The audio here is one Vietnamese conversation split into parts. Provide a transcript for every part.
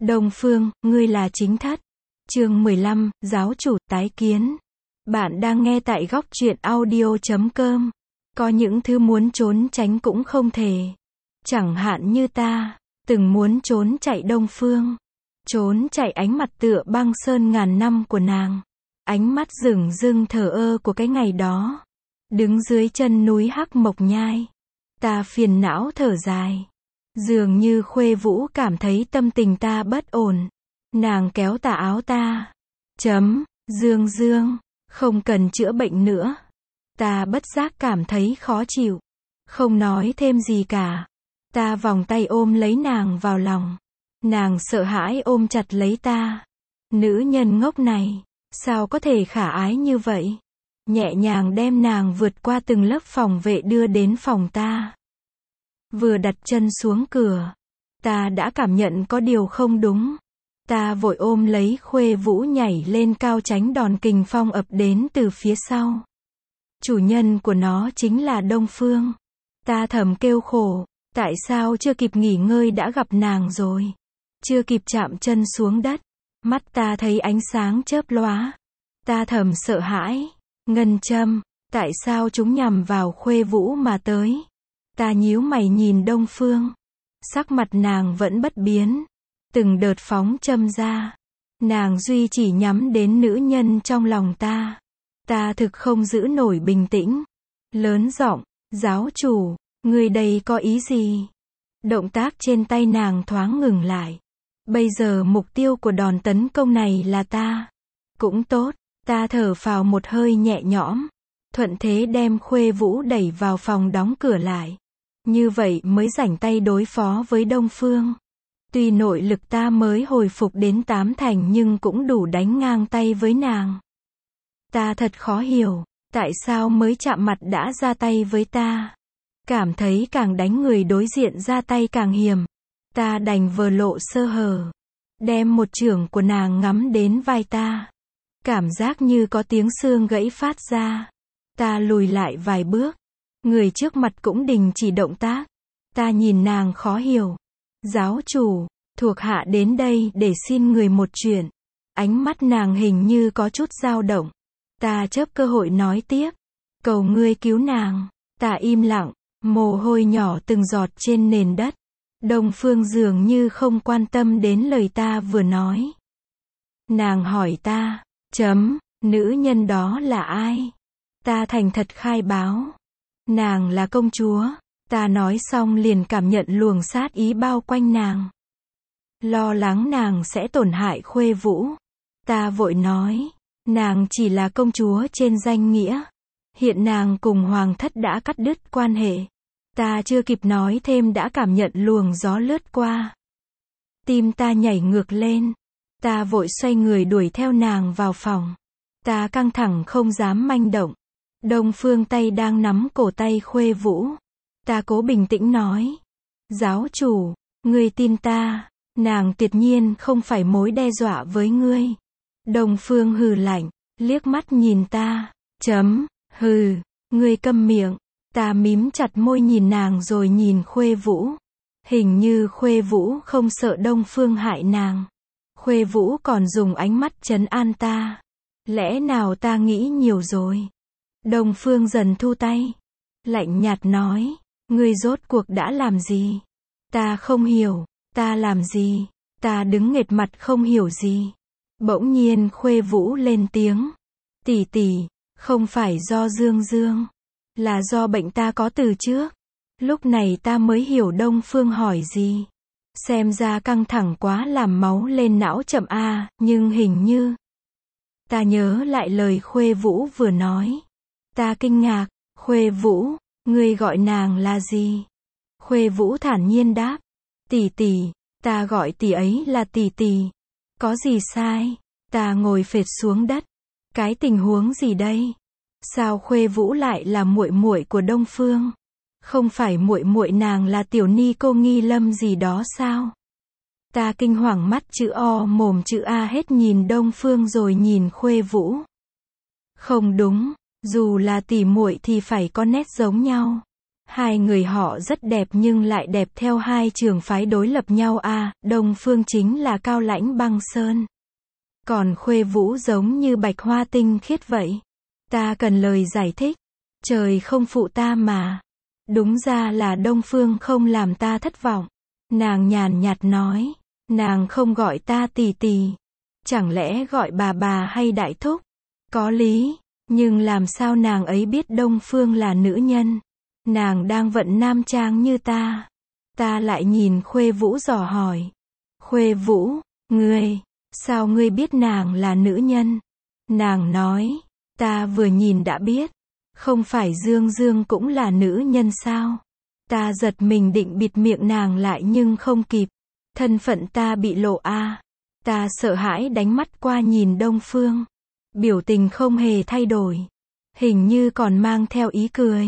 Đông Phương, ngươi là chính thất. Chương 15, giáo chủ tái kiến. Bạn đang nghe tại góc truyện audio.com. Có những thứ muốn trốn tránh cũng không thể. Chẳng hạn như ta, từng muốn trốn chạy Đông Phương. Trốn chạy ánh mặt tựa băng sơn ngàn năm của nàng. Ánh mắt rừng rưng thờ ơ của cái ngày đó. Đứng dưới chân núi Hắc Mộc Nhai. Ta phiền não thở dài. Dường như Khuê Vũ cảm thấy tâm tình ta bất ổn. Nàng kéo tà áo ta. Dương Dương, không cần chữa bệnh nữa. Ta bất giác cảm thấy khó chịu. Không nói thêm gì cả. Ta vòng tay ôm lấy nàng vào lòng. Nàng sợ hãi ôm chặt lấy ta. Nữ nhân ngốc này, sao có thể khả ái như vậy? Nhẹ nhàng đem nàng vượt qua từng lớp phòng vệ đưa đến phòng ta. Vừa đặt chân xuống cửa, ta đã cảm nhận có điều không đúng. Ta vội ôm lấy Khuê Vũ nhảy lên cao tránh đòn kình phong ập đến từ phía sau. Chủ nhân của nó chính là Đông Phương. Ta thầm kêu khổ, tại sao chưa kịp nghỉ ngơi đã gặp nàng rồi. Chưa kịp chạm chân xuống đất, mắt ta thấy ánh sáng chớp lóa. Ta thầm sợ hãi, ngân châm, tại sao chúng nhằm vào Khuê Vũ mà tới. Ta nhíu mày nhìn Đông Phương. Sắc mặt nàng vẫn bất biến. Từng đợt phóng châm ra. Nàng duy chỉ nhắm đến nữ nhân trong lòng ta. Ta thực không giữ nổi bình tĩnh. Lớn giọng, giáo chủ, người đây có ý gì? Động tác trên tay nàng thoáng ngừng lại. Bây giờ mục tiêu của đòn tấn công này là ta. Cũng tốt, ta thở phào một hơi nhẹ nhõm. Thuận thế đem Khuê Vũ đẩy vào phòng đóng cửa lại. Như vậy mới rảnh tay đối phó với Đông Phương. Tuy nội lực ta mới hồi phục đến 8 thành nhưng cũng đủ đánh ngang tay với nàng. Ta thật khó hiểu, tại sao mới chạm mặt đã ra tay với ta. Cảm thấy càng đánh người đối diện ra tay càng hiểm. Ta đành vờ lộ sơ hở. Đem một chưởng của nàng ngắm đến vai ta. Cảm giác như có tiếng xương gãy phát ra. Ta lùi lại vài bước. Người trước mặt cũng đình chỉ động tác. Ta nhìn nàng khó hiểu. Giáo chủ, thuộc hạ đến đây để xin người một chuyện. Ánh mắt nàng hình như có chút dao động. Ta chớp cơ hội nói tiếp. Cầu ngươi cứu nàng. Ta im lặng, mồ hôi nhỏ từng giọt trên nền đất. Đông Phương dường như không quan tâm đến lời ta vừa nói. Nàng hỏi ta, nữ nhân đó là ai? Ta thành thật khai báo. Nàng là công chúa. Ta nói xong liền cảm nhận luồng sát ý bao quanh nàng. Lo lắng nàng sẽ tổn hại Khuê Vũ. Ta vội nói, nàng chỉ là công chúa trên danh nghĩa. Hiện nàng cùng hoàng thất đã cắt đứt quan hệ. Ta chưa kịp nói thêm đã cảm nhận luồng gió lướt qua. Tim ta nhảy ngược lên. Ta vội xoay người đuổi theo nàng vào phòng. Ta căng thẳng không dám manh động. Đông Phương tay đang nắm cổ tay Khuê Vũ. Ta cố bình tĩnh nói. Giáo chủ, ngươi tin ta, nàng tuyệt nhiên không phải mối đe dọa với ngươi. Đông Phương hừ lạnh, liếc mắt nhìn ta. Hừ, ngươi câm miệng. Ta mím chặt môi nhìn nàng rồi nhìn Khuê Vũ. Hình như Khuê Vũ không sợ Đông Phương hại nàng. Khuê Vũ còn dùng ánh mắt trấn an ta. Lẽ nào ta nghĩ nhiều rồi? Đông Phương dần thu tay. Lạnh nhạt nói. Ngươi rốt cuộc đã làm gì? Ta không hiểu. Ta làm gì? Ta đứng nghệt mặt không hiểu gì. Bỗng nhiên Khuê Vũ lên tiếng. Tỷ tỷ, không phải do Dương Dương. Là do bệnh ta có từ trước. Lúc này ta mới hiểu Đông Phương hỏi gì. Xem ra căng thẳng quá làm máu lên não chậm a, nhưng hình như. Ta nhớ lại lời Khuê Vũ vừa nói. Ta kinh ngạc, Khuê Vũ, ngươi gọi nàng là gì? Khuê Vũ thản nhiên đáp. Tỷ tỷ, ta gọi tỷ ấy là tỷ tỷ. Có gì sai? Ta ngồi phệt xuống đất. Cái tình huống gì đây? Sao Khuê Vũ lại là muội muội của Đông Phương? Không phải muội muội nàng là tiểu ni cô Nghi Lâm gì đó sao? Ta kinh hoàng mắt chữ O mồm chữ A hết nhìn Đông Phương rồi nhìn Khuê Vũ. Không đúng, dù là tỷ muội thì phải có nét giống nhau. Hai người họ rất đẹp nhưng lại đẹp theo hai trường phái đối lập nhau à, Đông Phương chính là cao lãnh băng sơn. Còn Khuê Vũ giống như bạch hoa tinh khiết vậy. Ta cần lời giải thích. Trời không phụ ta mà. Đúng ra là Đông Phương không làm ta thất vọng. Nàng nhàn nhạt nói. Nàng không gọi ta tì tì. Chẳng lẽ gọi bà hay đại thúc? Có lý. Nhưng làm sao nàng ấy biết Đông Phương là nữ nhân? Nàng đang vận nam trang như ta. Ta lại nhìn Khuê Vũ dò hỏi. Khuê Vũ, ngươi, sao ngươi biết nàng là nữ nhân? Nàng nói, ta vừa nhìn đã biết. Không phải Dương Dương cũng là nữ nhân sao? Ta giật mình định bịt miệng nàng lại nhưng không kịp. Thân phận ta bị lộ à. Ta sợ hãi đánh mắt qua nhìn Đông Phương. Biểu tình không hề thay đổi. Hình như còn mang theo ý cười.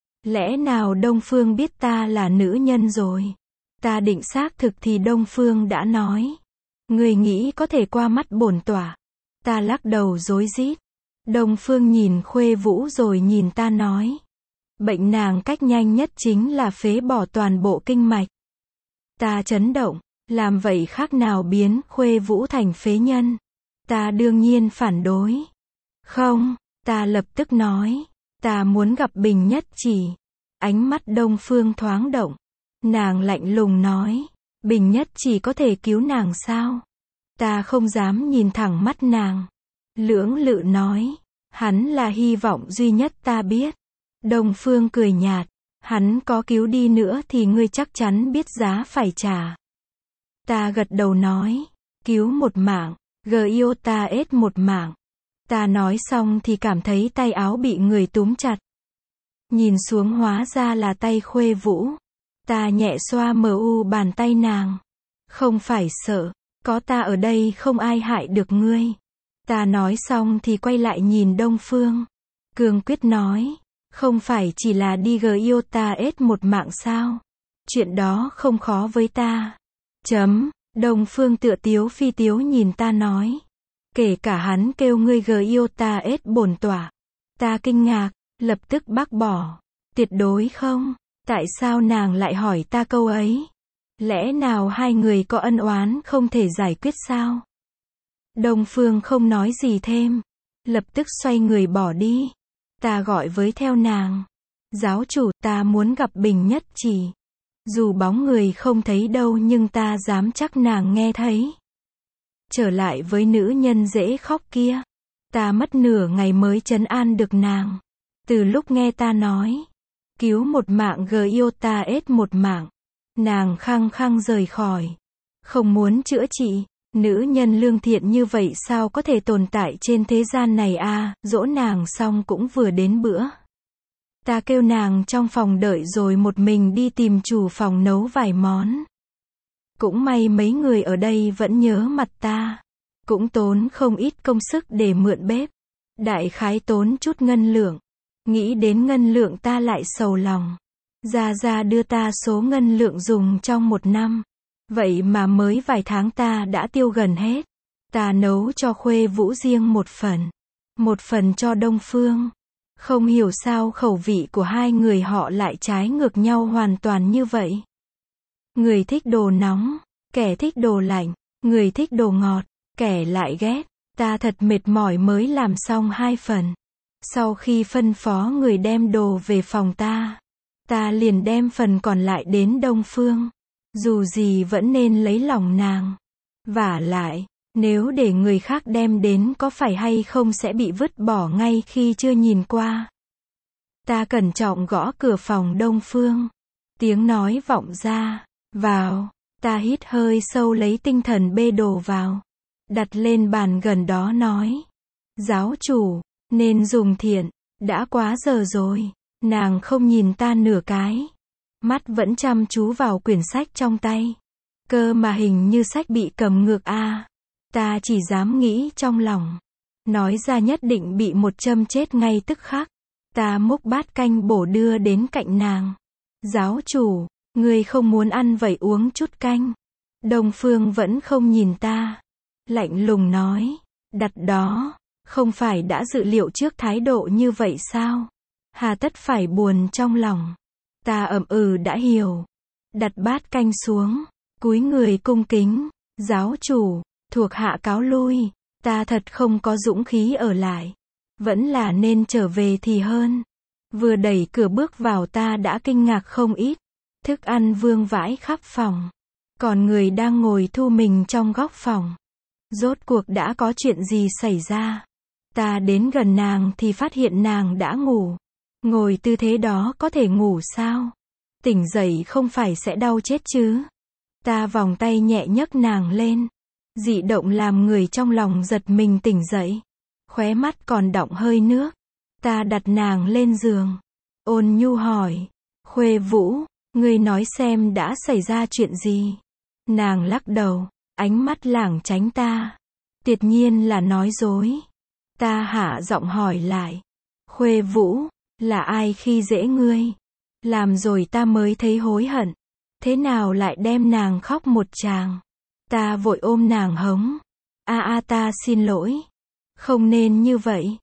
Lẽ nào Đông Phương biết ta là nữ nhân rồi? Ta định xác thực thì Đông Phương đã nói. Người nghĩ có thể qua mắt bổn tọa. Ta lắc đầu rối rít. Đông Phương nhìn Khuê Vũ rồi nhìn ta nói. Bệnh nàng cách nhanh nhất chính là phế bỏ toàn bộ kinh mạch. Ta chấn động. Làm vậy khác nào biến Khuê Vũ thành phế nhân? Ta đương nhiên phản đối. Không, ta lập tức nói. Ta muốn gặp Bình Nhất Chỉ. Ánh mắt Đông Phương thoáng động. Nàng lạnh lùng nói. Bình Nhất Chỉ có thể cứu nàng sao? Ta không dám nhìn thẳng mắt nàng. Lưỡng lự nói. Hắn là hy vọng duy nhất ta biết. Đông Phương cười nhạt. Hắn có cứu đi nữa thì ngươi chắc chắn biết giá phải trả. Ta gật đầu nói. Cứu một mạng. Giota ết một mạng. Ta nói xong thì cảm thấy tay áo bị người túm chặt. Nhìn xuống hóa ra là tay Khuê Vũ. Ta nhẹ xoa bàn tay nàng. Không phải sợ. Có ta ở đây không ai hại được ngươi. Ta nói xong thì quay lại nhìn Đông Phương. Cương quyết nói. Không phải chỉ là đi Giota ết một mạng sao? Chuyện đó không khó với ta. Đông Phương tựa tiếu phi tiếu nhìn ta nói. Kể cả hắn kêu ngươi Giota ết bổn tọa. Ta kinh ngạc, lập tức bác bỏ. Tuyệt đối không. Tại sao nàng lại hỏi ta câu ấy? Lẽ nào hai người có ân oán không thể giải quyết sao? Đông Phương không nói gì thêm. Lập tức xoay người bỏ đi. Ta gọi với theo nàng. Giáo chủ, ta muốn gặp Bình Nhất Chỉ. Dù bóng người không thấy đâu nhưng ta dám chắc nàng nghe thấy. Trở lại với nữ nhân dễ khóc kia. Ta mất nửa ngày mới trấn an được nàng. Từ lúc nghe ta nói. Cứu một mạng Giota ết một mạng. Nàng khăng khăng rời khỏi. Không muốn chữa trị. Nữ nhân lương thiện như vậy sao có thể tồn tại trên thế gian này à? Dỗ nàng xong cũng vừa đến bữa. Ta kêu nàng trong phòng đợi rồi một mình đi tìm chủ phòng nấu vài món. Cũng may mấy người ở đây vẫn nhớ mặt ta. Cũng tốn không ít công sức để mượn bếp. Đại khái tốn chút ngân lượng. Nghĩ đến ngân lượng ta lại sầu lòng. Gia đưa ta số ngân lượng dùng trong một năm. Vậy mà mới vài tháng ta đã tiêu gần hết. Ta nấu cho Khuê Vũ riêng một phần. Một phần cho Đông Phương. Không hiểu sao khẩu vị của hai người họ lại trái ngược nhau hoàn toàn như vậy. Người thích đồ nóng, kẻ thích đồ lạnh. Người thích đồ ngọt, kẻ lại ghét. Ta thật mệt mỏi mới làm xong 2 phần. Sau khi phân phó người đem đồ về phòng ta liền đem phần còn lại đến Đông Phương. Dù gì vẫn nên lấy lòng nàng. Vả lại, nếu để người khác đem đến có phải hay không sẽ bị vứt bỏ ngay khi chưa nhìn qua. Ta cẩn trọng gõ cửa phòng Đông Phương. Tiếng nói vọng ra. Vào. Ta hít hơi sâu lấy tinh thần bê đồ vào. Đặt lên bàn gần đó nói. Giáo chủ, nên dùng thiện. Đã quá giờ rồi. Nàng không nhìn ta nửa cái. Mắt vẫn chăm chú vào quyển sách trong tay. Cơ mà hình như sách bị cầm ngược a. Ta chỉ dám nghĩ trong lòng. Nói ra nhất định bị một châm chết ngay tức khắc. Ta múc bát canh bổ đưa đến cạnh nàng. Giáo chủ, ngươi không muốn ăn vậy uống chút canh. Đông Phương vẫn không nhìn ta. Lạnh lùng nói. Đặt đó, không phải đã dự liệu trước thái độ như vậy sao? Hà tất phải buồn trong lòng. Ta ậm đã hiểu. Đặt bát canh xuống, cúi người cung kính. Giáo chủ, thuộc hạ cáo lui. Ta thật không có dũng khí ở lại. Vẫn là nên trở về thì hơn. Vừa đẩy cửa bước vào ta đã kinh ngạc không ít. Thức ăn vương vãi khắp phòng. Còn người đang ngồi thu mình trong góc phòng. Rốt cuộc đã có chuyện gì xảy ra? Ta đến gần nàng thì phát hiện nàng đã ngủ. Ngồi tư thế đó có thể ngủ sao? Tỉnh dậy không phải sẽ đau chết chứ? Ta vòng tay nhẹ nhấc nàng lên. Dị động làm người trong lòng giật mình tỉnh dậy. Khóe mắt còn đọng hơi nước. Ta đặt nàng lên giường. Ôn nhu hỏi. Khuê Vũ, ngươi nói xem đã xảy ra chuyện gì? Nàng lắc đầu, ánh mắt lảng tránh ta. Tuyệt nhiên là nói dối. Ta hạ giọng hỏi lại. Khuê Vũ, là ai khi dễ ngươi? Làm rồi ta mới thấy hối hận. Thế nào lại đem nàng khóc một tràng? Ta vội ôm nàng hống. Ta xin lỗi. Không nên như vậy.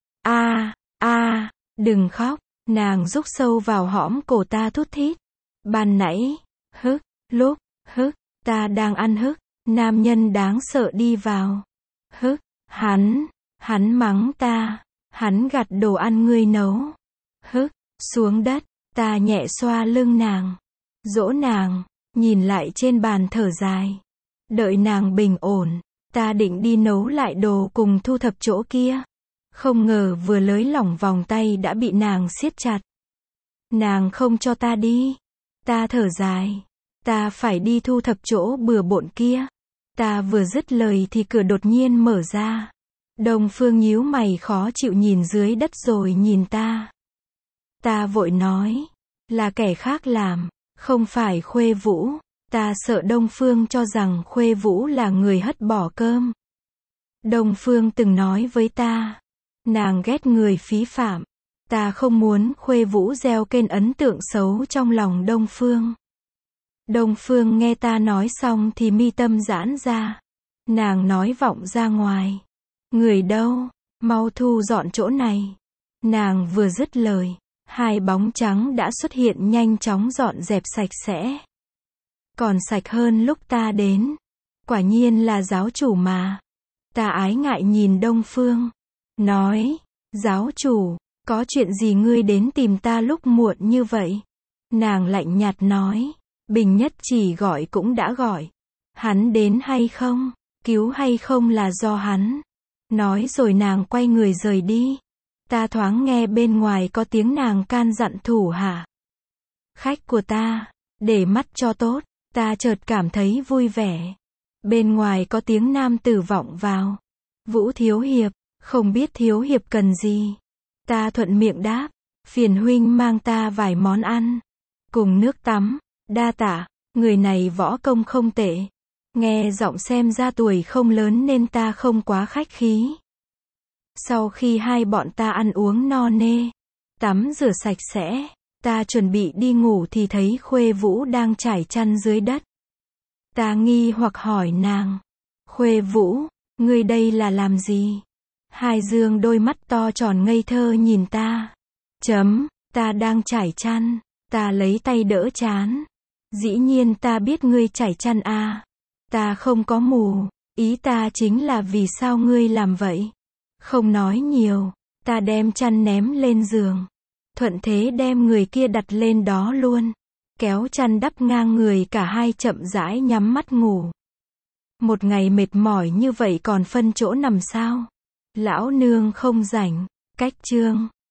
Đừng khóc. Nàng rúc sâu vào hõm cổ ta thút thít. Ban nãy, ta đang ăn nam nhân đáng sợ đi vào. Hắn mắng ta. Hắn gặt đồ ăn ngươi nấu. Xuống đất, ta nhẹ xoa lưng nàng. Dỗ nàng, nhìn lại trên bàn thở dài. Đợi nàng bình ổn, ta định đi nấu lại đồ cùng thu thập chỗ kia. Không ngờ vừa lới lỏng vòng tay đã bị nàng siết chặt. Nàng không cho ta đi. Ta thở dài. Ta phải đi thu thập chỗ bừa bộn kia. Ta vừa dứt lời thì cửa đột nhiên mở ra. Đông Phương nhíu mày khó chịu nhìn dưới đất rồi nhìn ta. Ta vội nói. Là kẻ khác làm, không phải Khuê Vũ. Ta sợ Đông Phương cho rằng Khuê Vũ là người hất bỏ cơm. Đông Phương từng nói với ta. Nàng ghét người phí phạm. Ta không muốn Khuê Vũ gieo kên ấn tượng xấu trong lòng Đông Phương. Đông Phương nghe ta nói xong thì mi tâm giãn ra. Nàng nói vọng ra ngoài. Người đâu? Mau thu dọn chỗ này. Nàng vừa dứt lời. Hai bóng trắng đã xuất hiện nhanh chóng dọn dẹp sạch sẽ. Còn sạch hơn lúc ta đến. Quả nhiên là giáo chủ mà. Ta ái ngại nhìn Đông Phương. Nói. Giáo chủ, có chuyện gì ngươi đến tìm ta lúc muộn như vậy? Nàng lạnh nhạt nói. Bình Nhất Chỉ gọi cũng đã gọi. Hắn đến hay không? Cứu hay không là do hắn. Nói rồi nàng quay người rời đi. Ta thoáng nghe bên ngoài có tiếng nàng can dặn thủ hạ. Khách của ta, để mắt cho tốt. Ta chợt cảm thấy vui vẻ. Bên ngoài có tiếng nam tử vọng vào. Vũ thiếu hiệp, không biết thiếu hiệp cần gì. Ta thuận miệng đáp. Phiền huynh mang ta vài món ăn. Cùng nước tắm. Đa tạ, người này võ công không tệ. Nghe giọng xem ra tuổi không lớn nên ta không quá khách khí. Sau khi hai bọn ta ăn uống no nê, tắm rửa sạch sẽ, ta chuẩn bị đi ngủ thì thấy Khuê Vũ đang trải chăn dưới đất. Ta nghi hoặc hỏi nàng. Khuê Vũ, ngươi đây là làm gì? Hai dương đôi mắt to tròn ngây thơ nhìn ta. Ta đang trải chăn. Ta lấy tay đỡ trán. Dĩ nhiên ta biết ngươi trải chăn à. Ta không có mù. Ý ta chính là vì sao ngươi làm vậy? Không nói nhiều. Ta đem chăn ném lên giường. Thuận thế đem người kia đặt lên đó luôn. Kéo chăn đắp ngang người cả hai chậm rãi nhắm mắt ngủ. Một ngày mệt mỏi như vậy còn phân chỗ nằm sao? Lão nương không rảnh. Cách chương